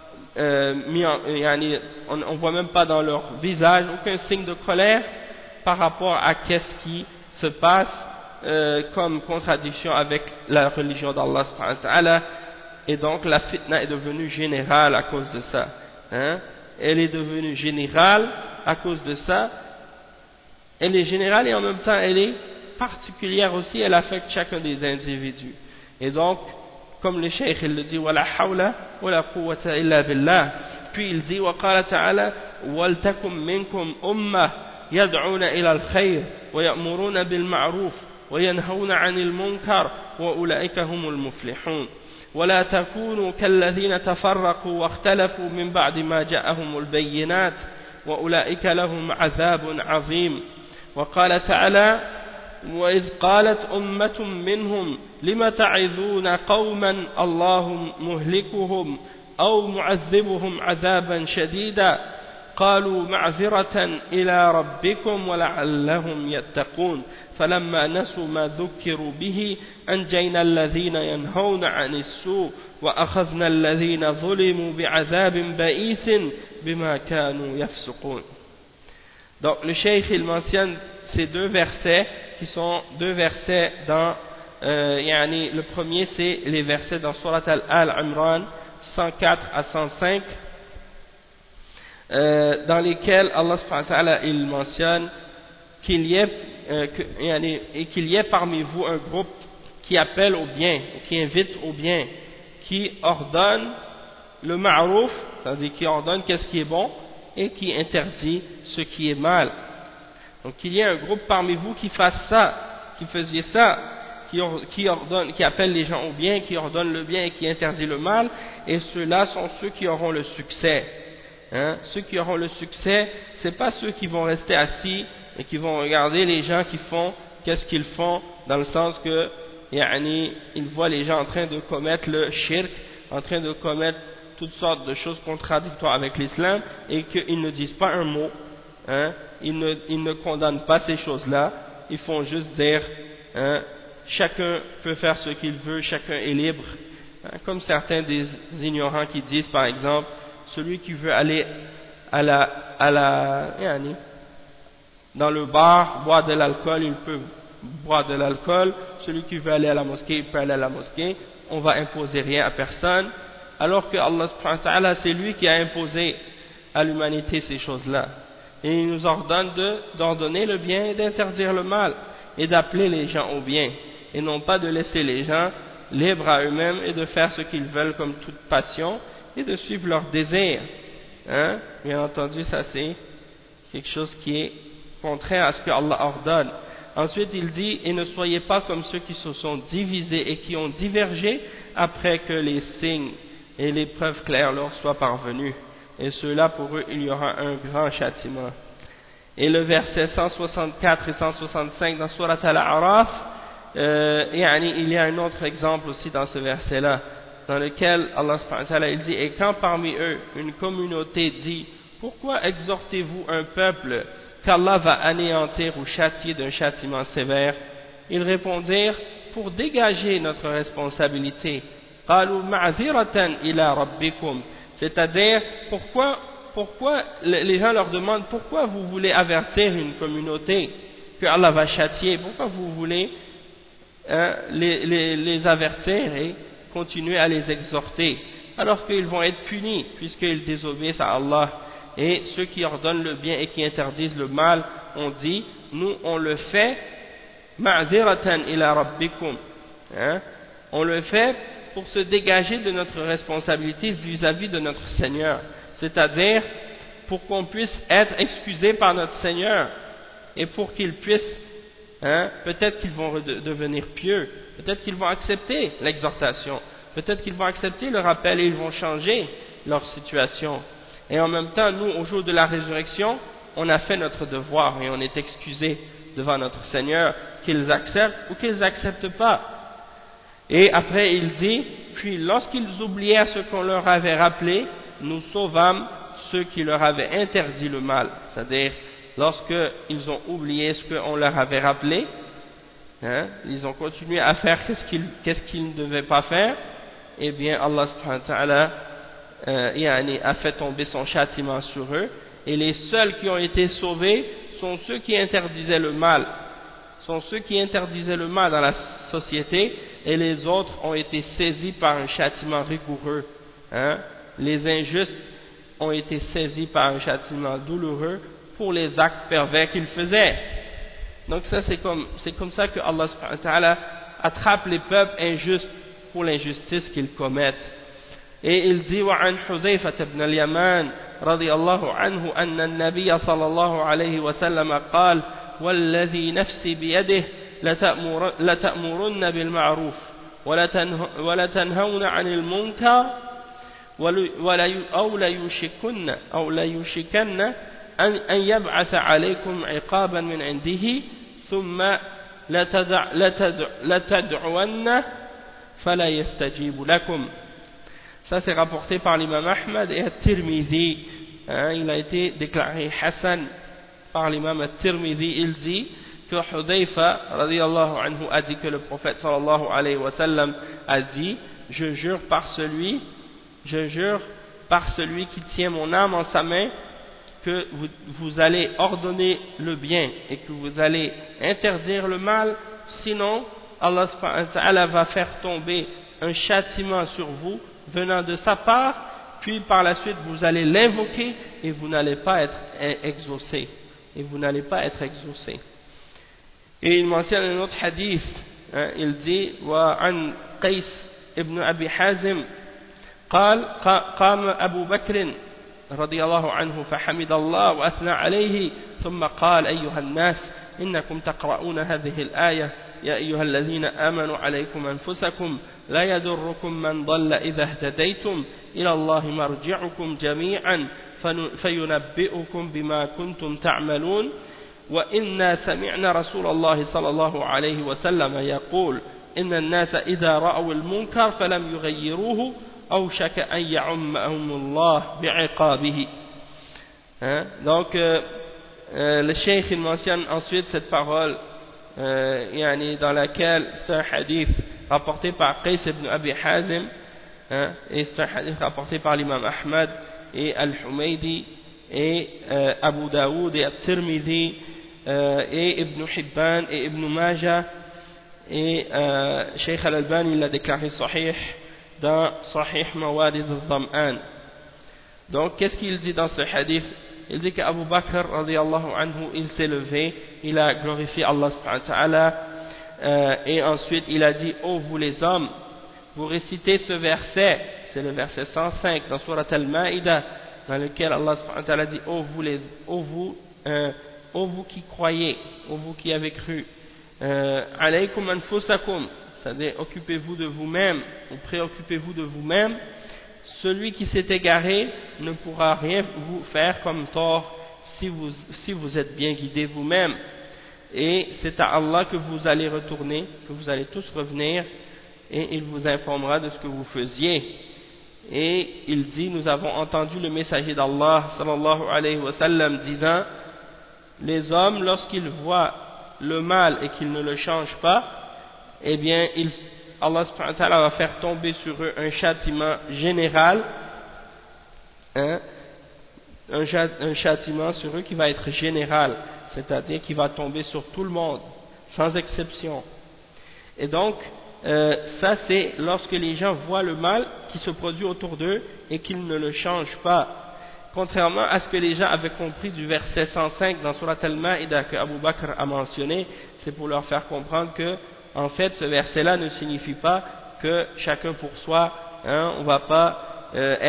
on voit même pas dans leur visage aucun signe de colère par rapport à qu'est-ce qui se passe comme contradiction avec la religion d'Allah subhanahu wa ta'ala. Et donc la fitna est devenue générale à cause de ça, hein? Elle est devenue générale à cause de ça. Elle est générale et en même temps elle est particulière aussi, elle affecte chacun des individus. Et donc comme le cheikh il le dit, wala hawla wala quwwata illa billah. Puis il dit, wa qala ta'ala, wal takum minkum ummah yad'una ila al-khayr wa ya'muruna bil ma'ruf wa yanhauna 'anil munkar wa ulaika humul muflihun. ولا تكونوا كالذين تفرقوا واختلفوا من بعد ما جاءهم البينات وأولئك لهم عذاب عظيم. وقال تعالى وإذ قالت أمة منهم لم تعظون قوما الله مهلكهم أو معذبهم عذابا شديدا قالوا معذرة إلى ربكم ولعلهم يتقون فلما نسوا ما ذكروا به أنجينا الذين ينهون عن السوء وأخذنا الذين ظلموا بعذاب بئيس بما كانوا يفسقون. Donc le cheikh il mentionne ces deux versets qui sont deux versets dans le premier c'est les versets dans Surat Al-Imran 104 à 105 dans lesquels Allah subhanahu wa ta'ala il mentionne qu'il y ait parmi vous un groupe qui appelle au bien, qui invite au bien, qui ordonne le ma'rouf, c'est-à-dire qui ordonne qu'est-ce qui est bon et qui interdit ce qui est mal. Donc qu'il y ait un groupe parmi vous qui fasse ça, qui faisait ça, qui appelle les gens au bien, qui ordonne le bien et qui interdit le mal, et ceux-là sont ceux qui auront le succès. Hein? Ceux qui auront le succès, c'est pas ceux qui vont rester assis et qui vont regarder les gens qui font, qu'est-ce qu'ils font, dans le sens que ils voient les gens en train de commettre le shirk, en train de commettre toutes sortes de choses contradictoires avec l'islam, et qu'ils ne disent pas un mot, hein? Ils ne condamnent pas ces choses-là, ils font juste dire, hein, chacun peut faire ce qu'il veut, chacun est libre, hein? Comme certains des ignorants qui disent par exemple, celui qui veut aller dans le bar, boire de l'alcool, il peut boire de l'alcool, celui qui veut aller à la mosquée, il peut aller à la mosquée, on va imposer rien à personne, alors que Allah subhanahu wa ta'ala, c'est lui qui a imposé à l'humanité ces choses-là. Et il nous ordonne d'ordonner le bien et d'interdire le mal. et d'appeler les gens au bien, et non pas de laisser les gens libres à eux-mêmes et de faire ce qu'ils veulent comme toute passion et de suivre leurs désirs. Hein? Bien entendu, ça c'est quelque chose qui est contraire à ce que Allah ordonne. Ensuite, il dit, et ne soyez pas comme ceux qui se sont divisés et qui ont divergé après que les signes et les preuves claires leur soient parvenus. Et ceux-là, pour eux, il y aura un grand châtiment. Et le verset 164 et 165 dans Surat Al-A'raf, il y a un autre exemple aussi dans ce verset-là, dans lequel Allah subhanahu wa ta'ala il dit, et quand parmi eux une communauté dit, pourquoi exhortez-vous un peuple qu'Allah va anéantir ou châtier d'un châtiment sévère? Ils répondirent, pour dégager notre responsabilité, قالوا معذرة إلى ربكم, c'est-à-dire pourquoi les gens leur demandent pourquoi vous voulez avertir une communauté que Allah va châtier, pourquoi vous voulez les avertir et continuer à les exhorter alors qu'ils vont être punis puisqu'ils désobéissent à Allah. Et ceux qui ordonnent le bien et qui interdisent le mal ont dit, nous on le fait ma'ziratan ila rabbikum, on le fait pour se dégager de notre responsabilité vis-à-vis de notre Seigneur, c'est-à-dire pour qu'on puisse être excusé par notre Seigneur et pour qu'ils puissent, peut-être qu'ils vont devenir pieux, peut-être qu'ils vont accepter l'exhortation, peut-être qu'ils vont accepter le rappel et ils vont changer leur situation. Et en même temps, nous, au jour de la résurrection, on a fait notre devoir et on est excusé devant notre Seigneur, qu'ils acceptent ou qu'ils n'acceptent pas. Et après, il dit, puis lorsqu'ils oublièrent ce qu'on leur avait rappelé, nous sauvâmes ceux qui leur avaient interdit le mal. C'est-à-dire, lorsqu'ils ont oublié ce qu'on leur avait rappelé, ils ont continué à faire qu'est-ce qu'ils ne devaient pas faire, eh bien, Allah subhanahu wa ta'ala a fait tomber son châtiment sur eux, et les seuls qui ont été sauvés sont ceux qui interdisaient le mal, dans la société, et les autres ont été saisis par un châtiment rigoureux. Les injustes ont été saisis par un châtiment douloureux pour les actes pervers qu'ils faisaient. Donc ça c'est comme ça que Allah subhanahu wa ta'ala attrape les peuples injustes pour l'injustice qu'ils commettent. Et il dit وعن حذيفة بن اليمان رضي الله عنه أن النبي صلى الله عليه وسلم قال والذي نفسي بيده لتأمرن بالمعروف ولتنهون عن المنكر أو ليوشكن أن يبعث عليكم عقابا من عنده ثم لتدعون فلا يستجيب لكم. Ça c'est rapporté par l'imam Ahmad et At-Tirmidhi. Il a été déclaré Hassan par l'imam At-Tirmidhi. Il dit que Hudayfa radiyallahu anhu a dit que le prophète sallallahu alayhi wa sallam a dit, je jure par celui qui tient mon âme en sa main, que vous allez ordonner le bien et que vous allez interdire le mal, sinon Allah subhanahu wa ta'ala va faire tomber un châtiment sur vous venant de sa part, puis par la suite vous allez l'invoquer et vous n'allez pas être exaucé. Et il mentionne un autre hadith, il dit وعن قيس ابن أبي حازم قال قام أبو بكر رضي الله عنه فحمد الله وأثنى عليه ثم قال أيها الناس إنكم تقرؤون هذه الآية يا أيها الذين آمنوا عليكم أنفسكم لا يضركم من ضل إذا اهتديتم إلى الله مرجعكم جميعا فينبئكم بما كنتم تعملون وإنا سمعنا رسول الله صلى الله عليه وسلم يقول إن الناس إذا رأوا المنكر فلم يغيروه أوشك أن يعمهم الله بعقابه. Donc le cheikh il mentionne ensuite cette parole dans laquelle c'est un hadith rapporté par Qais ibn Abi Hazim, et c'est un hadith rapporté par l'imam Ahmad et Al-Humaydi et Abu Daoud et At-Tirmidhi et Ibn Hibban et Ibn Majah, et Cheikh Al-Albani l'a déclaré sahih dans Sahih Mawarid al-Dham'an. Donc qu'est-ce qu'il dit dans ce hadith? il dit qu'Abu Bakr radiyallahu anhu, il s'est levé, il a glorifié Allah subhanahu wa ta'ala, et ensuite il a dit: ô vous les hommes, vous récitez ce verset, c'est le verset 105 dans Surat Al-Ma'idah, dans lequel Allah subhanahu wa ta'ala dit: ô vous qui croyez, ô vous qui avez cru, alaykum anfusakum, c'est-à-dire occupez-vous de vous-même, ou préoccupez-vous de vous-même. Celui qui s'est égaré ne pourra rien vous faire comme tort si vous êtes bien guidé vous-même. Et c'est à Allah que vous allez retourner, que vous allez tous revenir, et il vous informera de ce que vous faisiez. Et il dit: nous avons entendu le messager d'Allah sallallahu alayhi wa sallam disant: les hommes, lorsqu'ils voient le mal et qu'ils ne le changent pas, eh bien Allah subhanahu wa ta'ala va faire tomber sur eux un châtiment général, un châtiment sur eux qui va être général, c'est-à-dire qui va tomber sur tout le monde, sans exception. Et donc, ça c'est lorsque les gens voient le mal qui se produit autour d'eux et qu'ils ne le changent pas. Contrairement à ce que les gens avaient compris du verset 105 dans Surat Al-Ma'idah que Abu Bakr a mentionné, c'est pour leur faire comprendre que, en fait, ce verset-là ne signifie pas que chacun pour soi, on va pas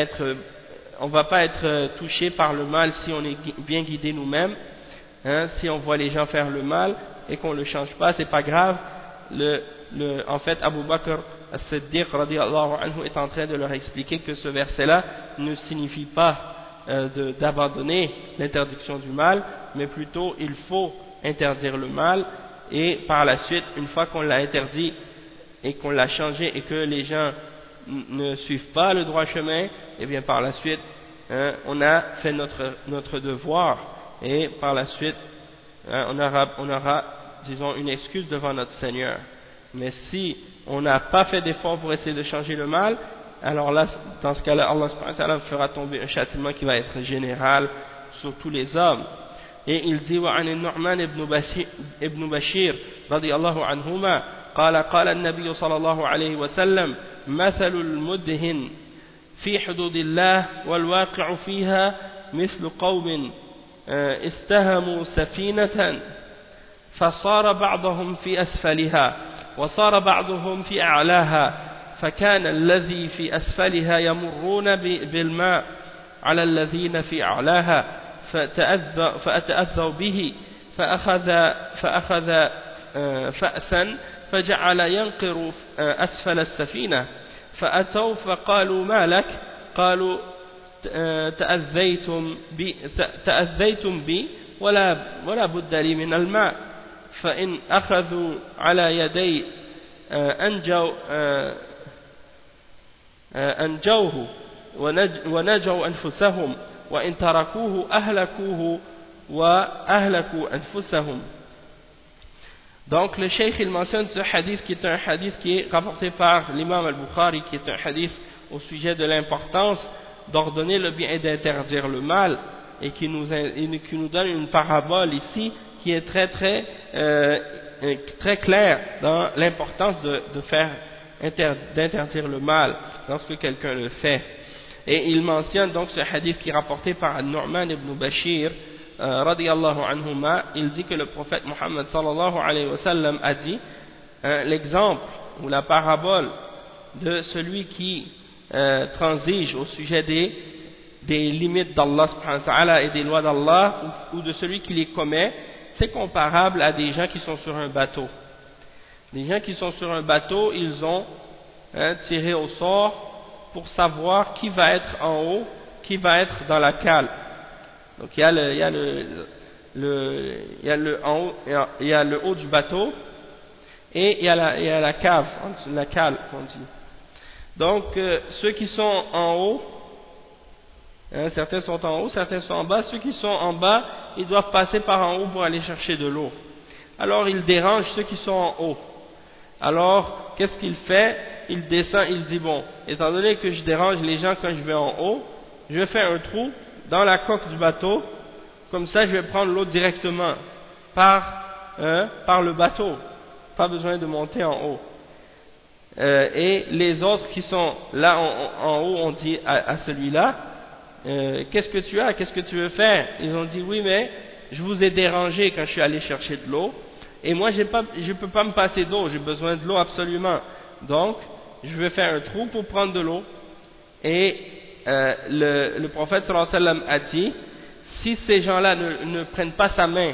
être touché par le mal si on est bien guidé nous-mêmes. Si on voit les gens faire le mal et qu'on ne le change pas, c'est pas grave. En fait, Abu Bakr as-Siddiq radiyallahu anhu est en train de leur expliquer que ce verset-là ne signifie pas d'abandonner l'interdiction du mal, mais plutôt il faut interdire le mal, et par la suite, une fois qu'on l'a interdit et qu'on l'a changé et que les gens ne suivent pas le droit chemin, et bien par la suite, on a fait notre devoir, et par la suite, on aura, disons, une excuse devant notre Seigneur. Mais si on n'a pas fait d'effort pour essayer de changer le mal, alors là, dans ce cas-là, Allah subhanahu wa ta'ala fera tomber un châtiment qui va être général sur tous les hommes. Et il dit: وعن النعمان ابن بشير رضي الله عنهما قال النبي صلى الله عليه وسلم: مثل المدهن في حدود الله والواقع فيها مثل قوم استهموا سفينة فصار بعضهم في أسفلها وصار بعضهم في أعلاها فكان الذي في أسفلها يمرون بالماء على الذين في أعلاها فأتأذوا به فأخذ فأسا فجعل ينقر أسفل السفينة فأتوا فقالوا: ما لك؟ قالوا: تأذيتم بي ولا بد لي من الماء. فإن أخذوا على يدي أنجوه ونجوا أنفسهم وإن تركوه أهلكوه وأهلكوا أنفسهم. Donc le cheikh il mentionne ce hadith qui est un hadith qui est rapporté par l'imam al-Bukhari, qui est un hadith au sujet de l'importance d'ordonner le bien et d'interdire le mal, et qui nous donne une parabole ici qui est très claire dans l'importance d'interdire le mal lorsque quelqu'un le fait. Et il mentionne donc ce hadith qui est rapporté par Nu'man ibn Bashir radiyallahu anhuma. Il dit que le prophète Muhammad sallallahu alayhi wa sallam a dit l'exemple ou la parabole de celui qui transige au sujet des limites d'Allah subhanahu wa ta'ala et des lois d'Allah, ou de celui qui les commet, c'est comparable à des gens qui sont sur un bateau. Les gens qui sont sur un bateau, ils ont tiré au sort pour savoir qui va être en haut, qui va être dans la cale. Donc il y a le haut du bateau, et il y a la cave, la cale, on dit. Donc ceux qui sont en haut, certains sont en haut, certains sont en bas. Ceux qui sont en bas, ils doivent passer par en haut pour aller chercher de l'eau. Alors il dérange ceux qui sont en haut. Alors qu'est-ce qu'il fait? Il descend, il dit: bon, étant donné que je dérange les gens quand je vais en haut, je fais un trou dans la coque du bateau, comme ça je vais prendre l'eau directement par le bateau, pas besoin de monter en haut. Et les autres qui sont là en haut, on dit à celui-là: qu'est-ce que tu as, qu'est-ce que tu veux faire? Ils ont dit oui, mais je vous ai dérangé quand je suis allé chercher de l'eau, et moi je peux pas me passer d'eau, j'ai besoin de l'eau absolument, donc je vais faire un trou pour prendre de l'eau. Et le prophète sallallahu alayhi wa sallam a dit, si ces gens-là ne prennent pas sa main,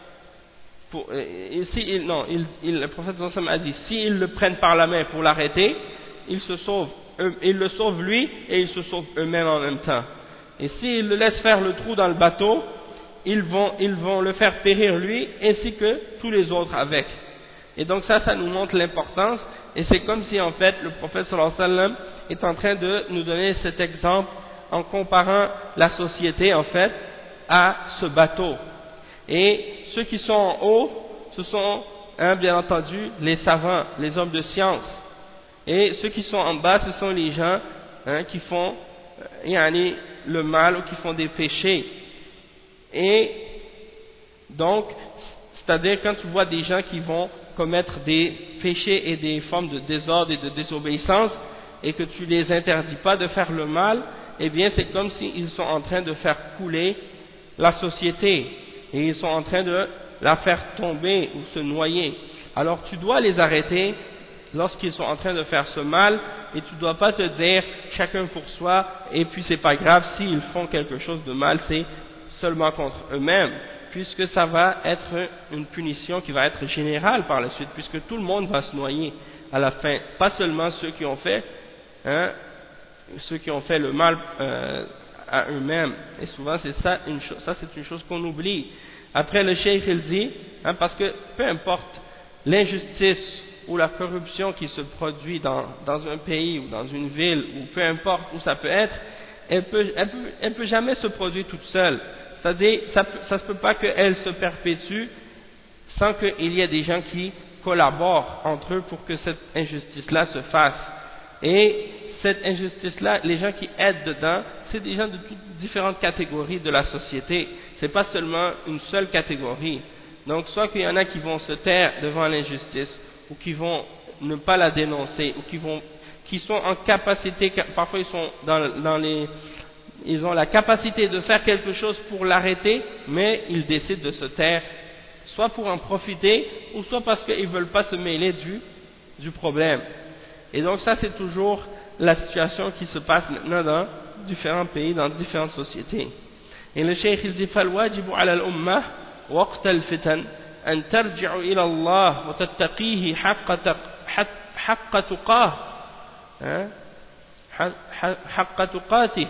le prophète sallallahu alayhi wa sallam a dit, s'ils le prennent par la main pour l'arrêter, ils le sauvent lui et ils se sauvent eux-mêmes en même temps. Et s'ils le laissent faire le trou dans le bateau, ils vont le faire périr lui ainsi que tous les autres avec. Et donc ça nous montre l'importance, et c'est comme si en fait le prophète sallallahu alayhi wa sallam est en train de nous donner cet exemple en comparant la société en fait à ce bateau. Et ceux qui sont en haut, ce sont bien entendu les savants, les hommes de science. Et ceux qui sont en bas, ce sont les gens qui font le mal ou qui font des péchés. Et donc, c'est-à-dire quand tu vois des gens qui vont commettre des péchés et des formes de désordre et de désobéissance et que tu les interdis pas de faire le mal, eh bien c'est comme s'ils sont en train de faire couler la société et ils sont en train de la faire tomber ou se noyer. Alors tu dois les arrêter lorsqu'ils sont en train de faire ce mal, et tu ne dois pas te dire chacun pour soi et puis c'est pas grave s'ils font quelque chose de mal, c'est seulement contre eux-mêmes, puisque ça va être une punition qui va être générale par la suite, puisque tout le monde va se noyer à la fin, pas seulement ceux qui ont fait le mal à eux-mêmes. Et souvent c'est ça c'est une chose qu'on oublie. Après le cheikh il dit, parce que peu importe l'injustice ou la corruption qui se produit dans un pays ou dans une ville, ou peu importe où ça peut être, elle peut jamais se produire toute seule. C'est-à-dire, ça se peut pas qu'elle se perpétue sans qu'il y ait des gens qui collaborent entre eux pour que cette injustice-là se fasse. Et cette injustice-là, les gens qui aident dedans, c'est des gens de toutes différentes catégories de la société. C'est pas seulement une seule catégorie. Donc, soit qu'il y en a qui vont se taire devant l'injustice, ou qui vont ne pas la dénoncer, ou qui sont en capacité, parfois ils sont ils ont la capacité de faire quelque chose pour l'arrêter, mais ils décident de se taire, soit pour en profiter, ou soit parce qu'ils ne veulent pas se mêler du problème. Et donc ça c'est toujours la situation qui se passe maintenant dans différents pays, dans différentes sociétés. Et le cheikh il dit فالواجب على الأمة وقت الفتن أن ترجع إلى الله وتتقيه حق تقاته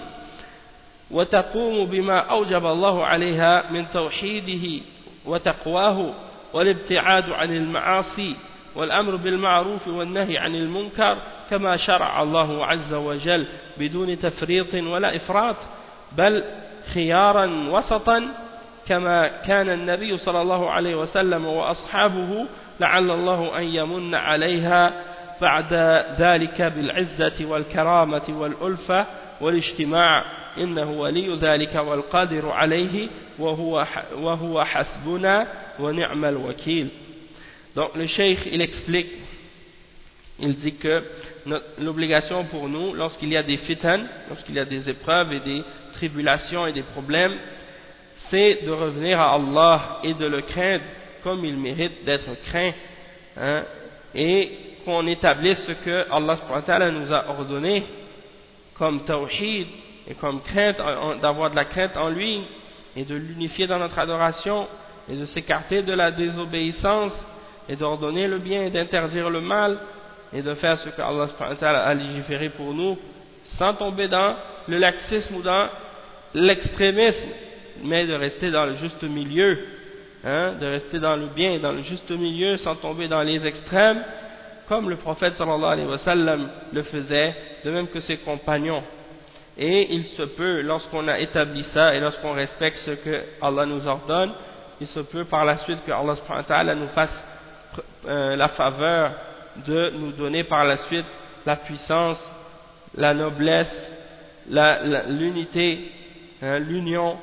وتقوم بما أوجب الله عليها من توحيده وتقواه والابتعاد عن المعاصي والأمر بالمعروف والنهي عن المنكر كما شرع الله عز وجل بدون تفريط ولا إفراط بل خيارا وسطا كما كان النبي صلى الله عليه وسلم وأصحابه لعل الله أن يمن عليها بعد ذلك بالعزة والكرامة والألفة والاجتماع إنه ولي ذلك والقادر عليه وهو حسبنا ونعم الوكيل. Donc le cheikh il explique, il dit que l'obligation pour nous lorsqu'il y a des fitan, lorsqu'il y a des épreuves et des tribulations et des problèmes, c'est de revenir à Allah et de le craindre comme il mérite d'être craint, et qu'on établisse ce que Allah subhanahu wa ta'ala nous a ordonné comme tawhid et comme crainte, d'avoir de la crainte en lui et de l'unifier dans notre adoration et de s'écarter de la désobéissance et d'ordonner le bien et d'interdire le mal et de faire ce que Allah subhanahu wa ta'ala a légiféré pour nous sans tomber dans le laxisme ou dans l'extrémisme, mais de rester dans le juste milieu, de rester dans le bien et dans le juste milieu sans tomber dans les extrêmes comme le prophète sallallahu alayhi wa sallam le faisait, de même que ses compagnons. Et il se peut, lorsqu'on a établi ça et lorsqu'on respecte ce que Allah nous ordonne, il se peut par la suite que Allah subhanahu wa ta'ala nous fasse la faveur de nous donner par la suite la puissance, la noblesse, l'unité, l'union,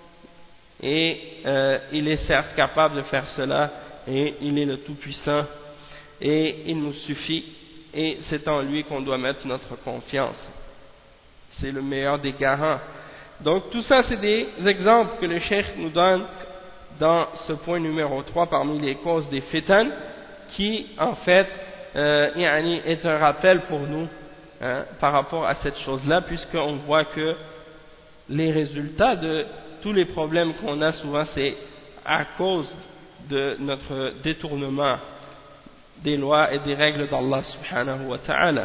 et il est certes capable de faire cela, et il est le Tout-Puissant, et il nous suffit, et c'est en lui qu'on doit mettre notre confiance. C'est le meilleur des garants Donc tout ça c'est des exemples que le cheikh nous donne dans ce point numéro 3 parmi les causes des fitan, qui en fait est un rappel pour nous par rapport à cette chose-là, puisqu'on voit que les résultats de tous les problèmes qu'on a souvent c'est à cause de notre détournement des lois et des règles d'Allah subhanahu wa ta'ala.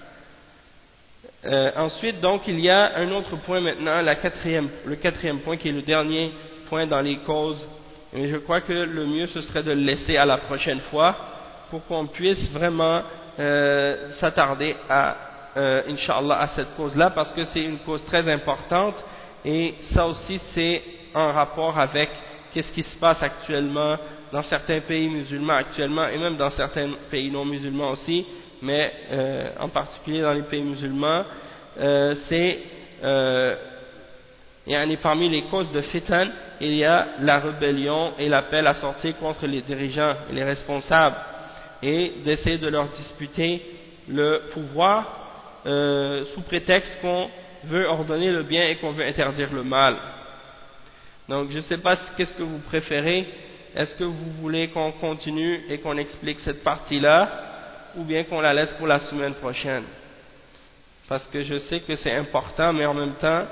Ensuite donc il y a un autre point maintenant, le quatrième point qui est le dernier point dans les causes, mais je crois que le mieux ce serait de le laisser à la prochaine fois pour qu'on puisse vraiment s'attarder à Inch'Allah à cette cause-là, parce que c'est une cause très importante et ça aussi c'est en rapport avec qu'est-ce qui se passe actuellement dans certains pays musulmans actuellement et même dans certains pays non musulmans aussi, mais en particulier dans les pays musulmans, c'est parmi les causes de fitan, il y a la rébellion et l'appel à sortir contre les dirigeants et les responsables et d'essayer de leur disputer le pouvoir sous prétexte qu'on veut ordonner le bien et qu'on veut interdire le mal. Donc je ne sais pas qu'est-ce que vous préférez, est-ce que vous voulez qu'on continue et qu'on explique cette partie-là ou bien qu'on la laisse pour la semaine prochaine, parce que je sais que c'est important, mais en même temps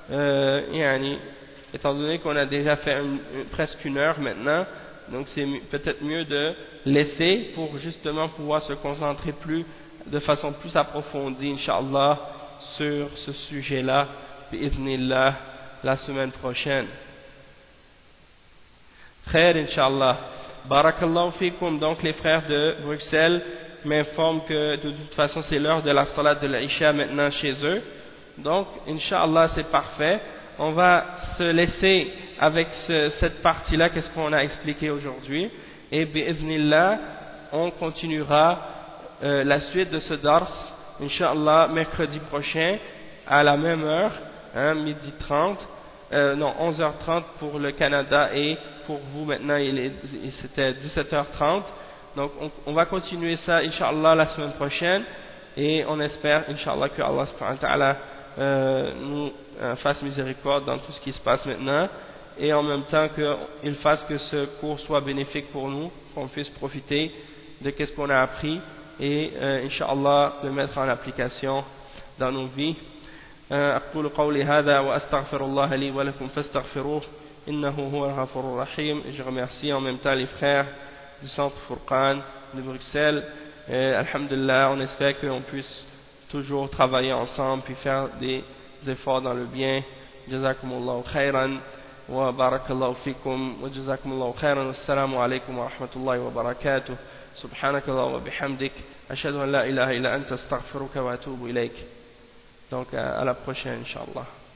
étant donné qu'on a déjà fait presque une heure maintenant, donc c'est peut-être mieux de laisser pour justement pouvoir se concentrer de façon plus approfondie Inch'Allah sur ce sujet-là bi'idhnillah la semaine prochaine. Khair Inch'Allah. Barakallahu fikum. Donc les frères de Bruxelles m'informent que de toute façon c'est l'heure de la salat de l'Isha maintenant chez eux, donc Inch'Allah c'est parfait. On va se laisser avec cette partie-là, qu'est-ce qu'on a expliqué aujourd'hui, et bi'idhnillah on continuera la suite de ce dars Inch'Allah mercredi prochain à la même heure, midi 30, non 11h30 pour le Canada, et pour vous maintenant c'était 17h30. Donc on va continuer ça Inch'Allah la semaine prochaine, et on espère Inch'Allah que Allah subhanahu wa ta'ala nous fasse miséricorde dans tout ce qui se passe maintenant, et en même temps qu'il fasse que ce cours soit bénéfique pour nous, qu'on puisse profiter de ce qu'on a appris et Inch'Allah le mettre en application dans nos vies. أقول قولي هذا وأستغفر الله لي ولكم فاستغفروه إنه هو الغفور الرحيم. Je remercie en même temps les frères du centre Furqan de Bruxelles. Alhamdulillah, on espère qu'on puisse toujours travailler ensemble puis faire des efforts dans le bien. Jazakumullahu khairan wa barakallahu fikum wa jazakumullahu khairan. Wassalamu alaikum wa rahmatullahi wa barakatuh. Subhanakallah wa bihamdik. Ashhadu an la ilaha illa anta astaghfiruka wa atubu ilayk. Donc à la prochaine, Inch'Allah.